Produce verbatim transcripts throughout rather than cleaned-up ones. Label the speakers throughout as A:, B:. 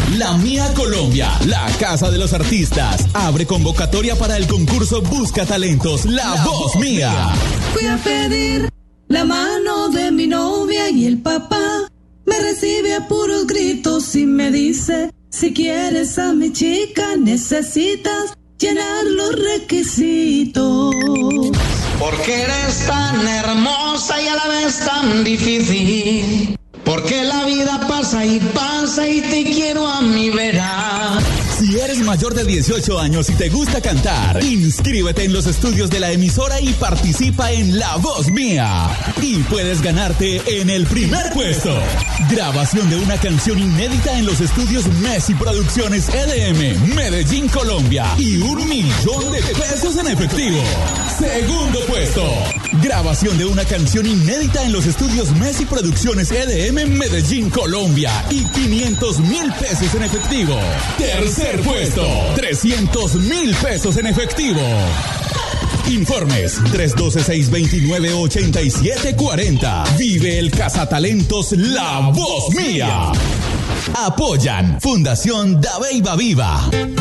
A: La Mía Colombia, la casa de los artistas, abre convocatoria para el concurso Busca Talentos, La, la Voz Mía.
B: Fui a pedir la mano de mi novia y el papá me recibe a puros gritos y me dice: si quieres a mi chica necesitas llenar los requisitos.
C: Porque eres tan hermosa y a la vez tan difícil. Porque la vida pasa y pasa y te quiero a mi vera.
A: Si eres mayor de dieciocho años y te gusta cantar, inscríbete en los estudios de la emisora y participa en La Voz Mía. Y puedes ganarte en el primer puesto grabación de una canción inédita en los estudios Messi Producciones E D M, Medellín, Colombia, y un millón de pesos en efectivo. Segundo puesto, grabación de una canción inédita en los estudios Messi Producciones E D M, Medellín, Colombia, y quinientos mil pesos en efectivo. Tercer puesto, trescientos mil pesos en efectivo. Informes tres uno dos, seis dos nueve, ocho siete cuatro cero. Vive el Cazatalentos La Voz Mía. Apoyan Fundación Dabeiba Viva.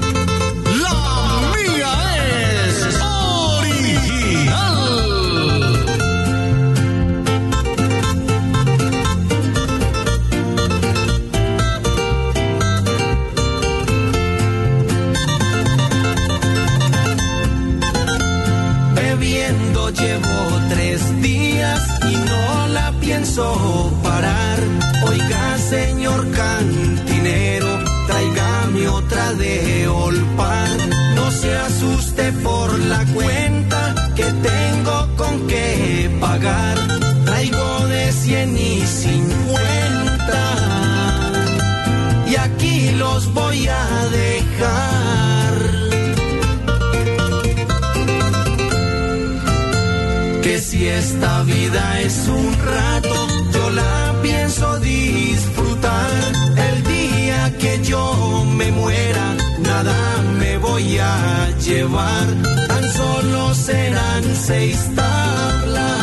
D: La Mía es original.
E: Bebiendo llevo tres días y no la pienso parar. Oiga, señor cantinero, tráigame otra de Olpar. No se asuste por la cuenta que tengo con qué pagar. Traigo de cien y cincuenta y aquí los voy a dejar. Que si esta vida es un rato, yo la pienso disfrutar. El día que yo me muera, nada me voy a llevar. Tan solo serán seis tablas,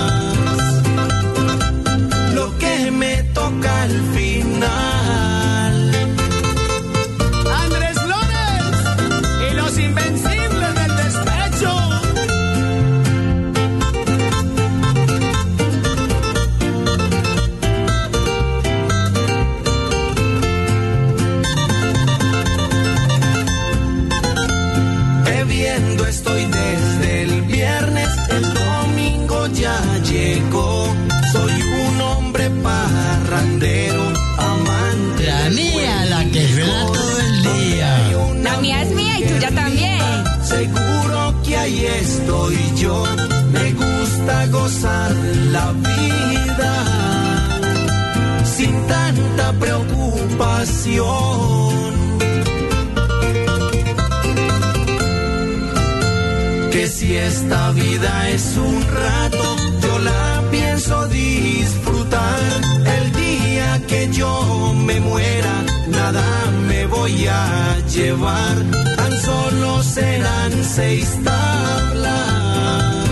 E: lo que me toca al final.
D: Andrés Flores y los invencibles del despecho.
E: Estoy desde el viernes, el domingo ya llegó. Soy un hombre parrandero, amante.
F: La mía, la que suena todo el día.
G: La mía es mía y tuya también.
E: Seguro que ahí estoy yo. Me gusta gozar la vida sin tanta preocupación. Que si esta vida es un rato, yo la pienso disfrutar. El día que yo me muera, nada me voy a llevar. Tan solo serán seis tablas,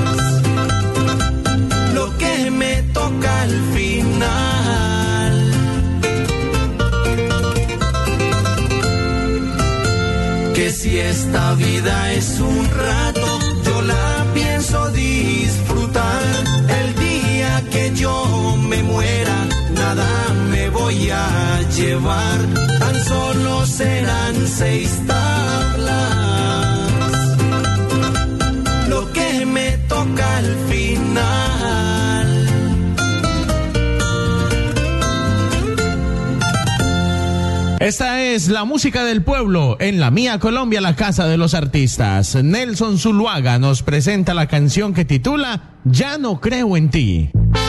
E: lo que me toca al final. Que si esta vida es un rato, yo la pienso disfrutar. El día que yo me muera, nada me voy a llevar. Tan solo serán seis tablas, lo que me toca al final.
H: Esta es la música del pueblo en La Mía Colombia, la casa de los artistas. Nelson Zuluaga nos presenta la canción que titula Ya no creo en ti.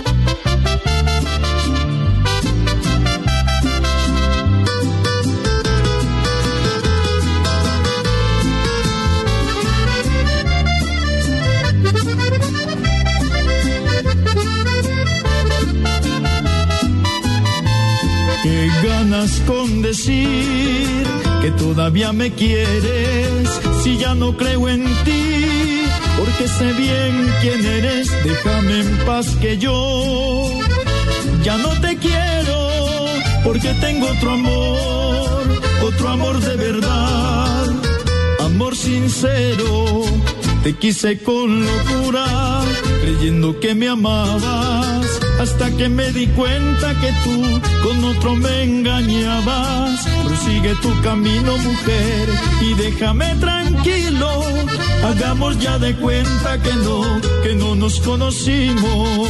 I: Qué ganas con decir que todavía me quieres, si ya no creo en ti, porque sé bien quién eres. Déjame en paz que yo ya no te quiero, porque tengo otro amor amor de verdad, amor sincero. Te quise con locura, creyendo que me amabas, hasta que me di cuenta que tú con otro me engañabas. Prosigue tu camino, mujer, y déjame tranquilo. Hagamos ya de cuenta que no, que no nos conocimos.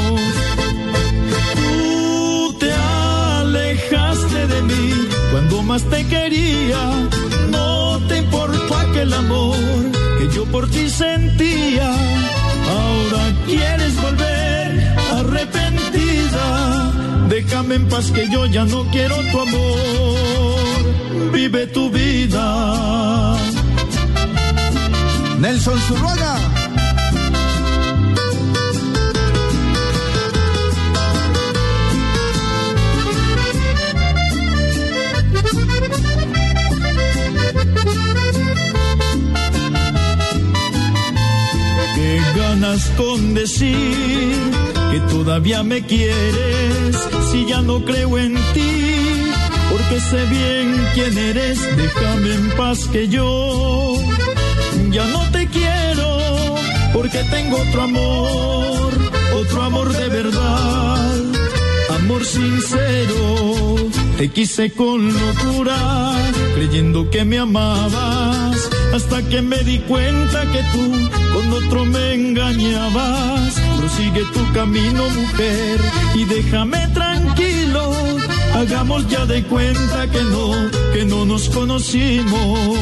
I: Tú te alejaste de mí cuando más te quería. No te importó aquel amor que yo por ti sentía. Ahora quieres volver arrepentida. Déjame en paz que yo ya no quiero tu amor. Vive tu vida.
J: Nelson Zuluaga.
I: Qué ganas con decir que todavía me quieres, si ya no creo en ti, porque sé bien quién eres. Déjame en paz que yo ya no te quiero, porque tengo otro amor, otro amor de verdad, amor sincero. Te quise con locura, creyendo que me amabas, hasta que me di cuenta que tú con otro me engañabas. Prosigue tu camino, mujer, y déjame tranquilo. Hagamos ya de cuenta que no, que no nos conocimos.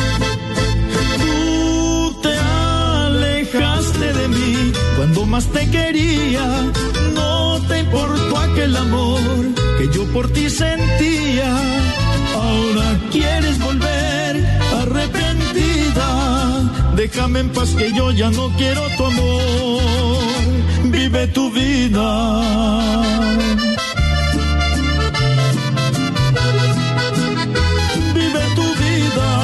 I: Tú te alejaste de mí cuando más te quería. No te importó aquel amor que yo por ti sentía. Ahora quieres volver arrepentida. Déjame en paz que yo ya no quiero tu amor. Vive tu vida. Vive tu vida.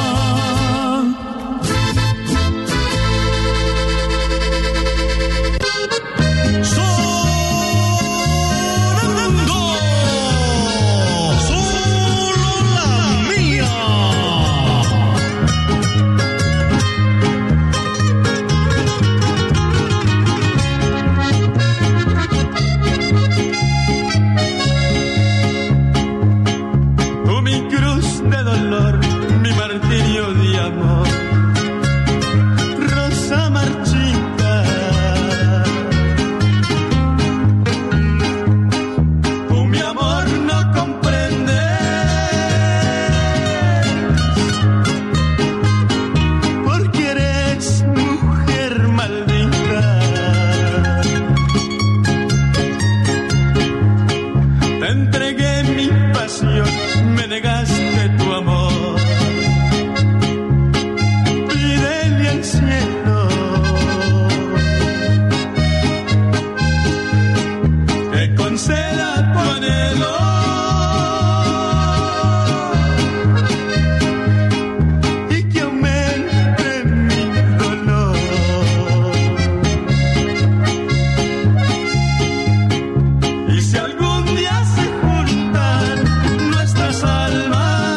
E: Si algún día se juntan nuestras almas,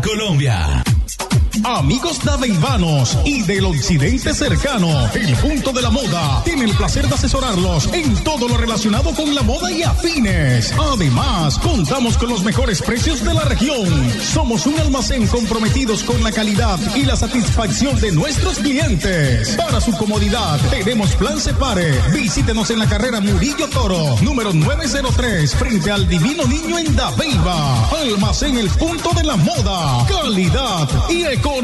A: Colombia.
J: Amigos daveivanos y del occidente cercano, el punto de la moda tiene el placer de asesorarlos en todo lo relacionado con la moda y afines. Además, contamos con los mejores precios de la región. Somos un almacén comprometidos con la calidad y la satisfacción de nuestros clientes. Para su comodidad, tenemos plan Separe. Visítenos en la carrera Murillo Toro, número nueve cero tres, frente al Divino Niño en Dabeiba. Almacén El Punto de la Moda, calidad y economía.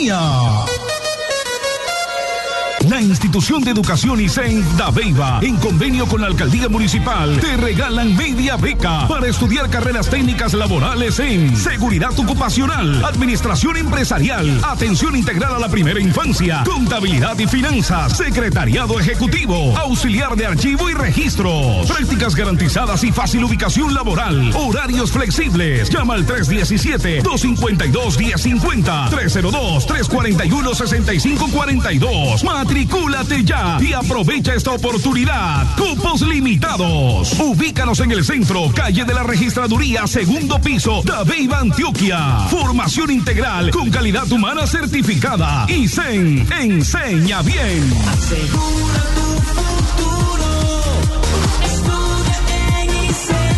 K: La institución de educación I S E N Dabeiba, en convenio con la alcaldía municipal, te regalan media beca para estudiar carreras técnicas laborales en seguridad ocupacional, administración empresarial, atención integral a la primera infancia, contabilidad y finanzas, secretariado ejecutivo, auxiliar de archivo y registros, prácticas garantizadas y fácil ubicación laboral, horarios flexibles. Llama al tres uno siete, dos cinco dos, uno cero cinco cero, tres cero dos, tres cuatro uno, seis cinco cuatro dos. Matricúlate ya y aprovecha esta oportunidad. Cupos limitados. Ubícanos en el centro, calle de la Registraduría, segundo piso, Dabeiba, Antioquia. Formación integral con calidad humana certificada. I S E N, enseña bien.
E: Asegura tu futuro. Estudia en I S E N.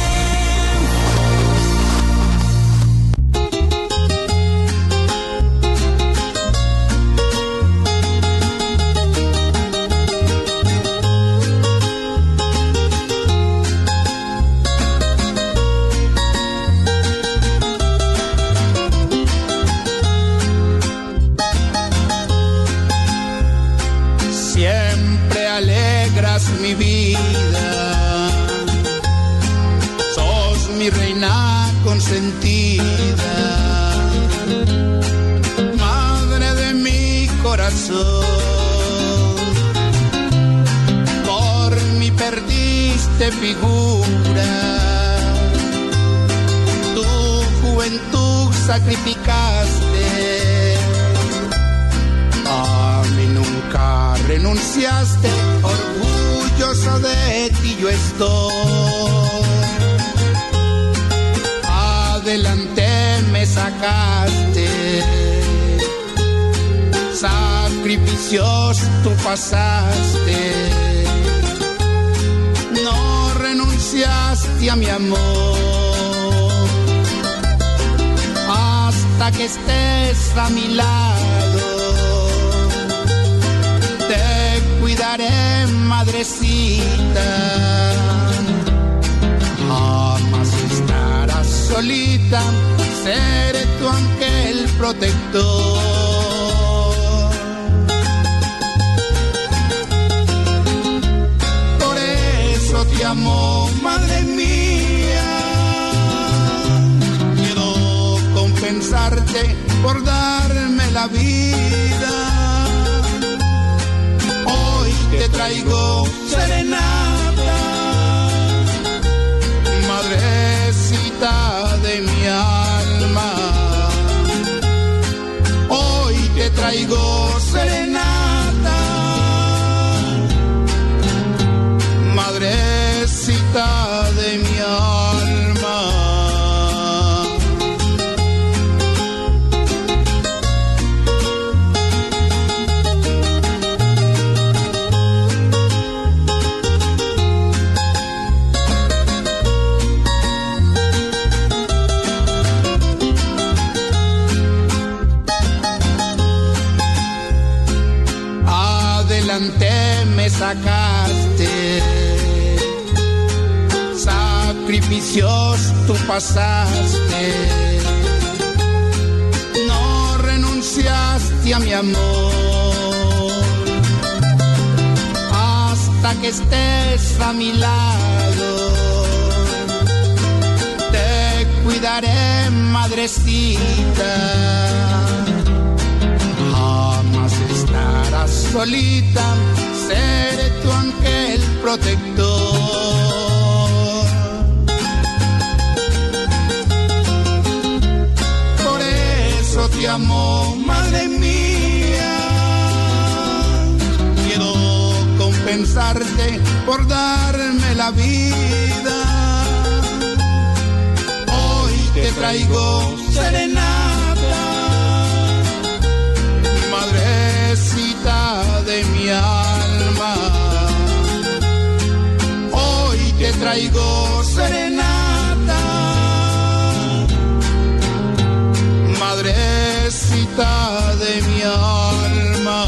E: Mi vida, sos mi reina consentida, madre de mi corazón. Por mí perdiste figura, tu juventud sacrificaste, a mí nunca renunciaste. Orgulloso de ti yo estoy, adelante me sacaste, sacrificios tú pasaste, no renunciaste a mi amor, hasta que estés a mi lado. Cuidaré, madrecita, jamás estarás solita, seré tu ángel protector. Por eso te amo, madre mía, quiero compensarte por darme la vida. Te traigo serenata, madrecita de mi alma. Hoy te traigo serenata, madrecita de mi alma. Me sacaste, sacrificios tú pasaste, no renunciaste a mi amor, hasta que estés a mi lado, te cuidaré, madrecita, jamás estarás solita, seré tu ángel protector. Por eso te amo, madre mía, quiero compensarte por darme la vida. Hoy te traigo serenata,
L: traigo serenata, madrecita de mi alma.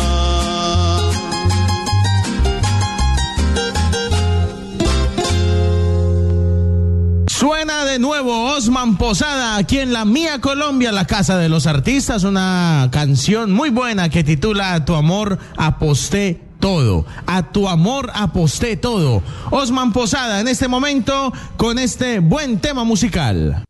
H: Suena de nuevo Osman Posada aquí en La Mía Colombia, la casa de los artistas, una canción muy buena que titula A tu amor aposté todo, a tu amor aposté todo. Osman Posada en este momento con este buen tema musical.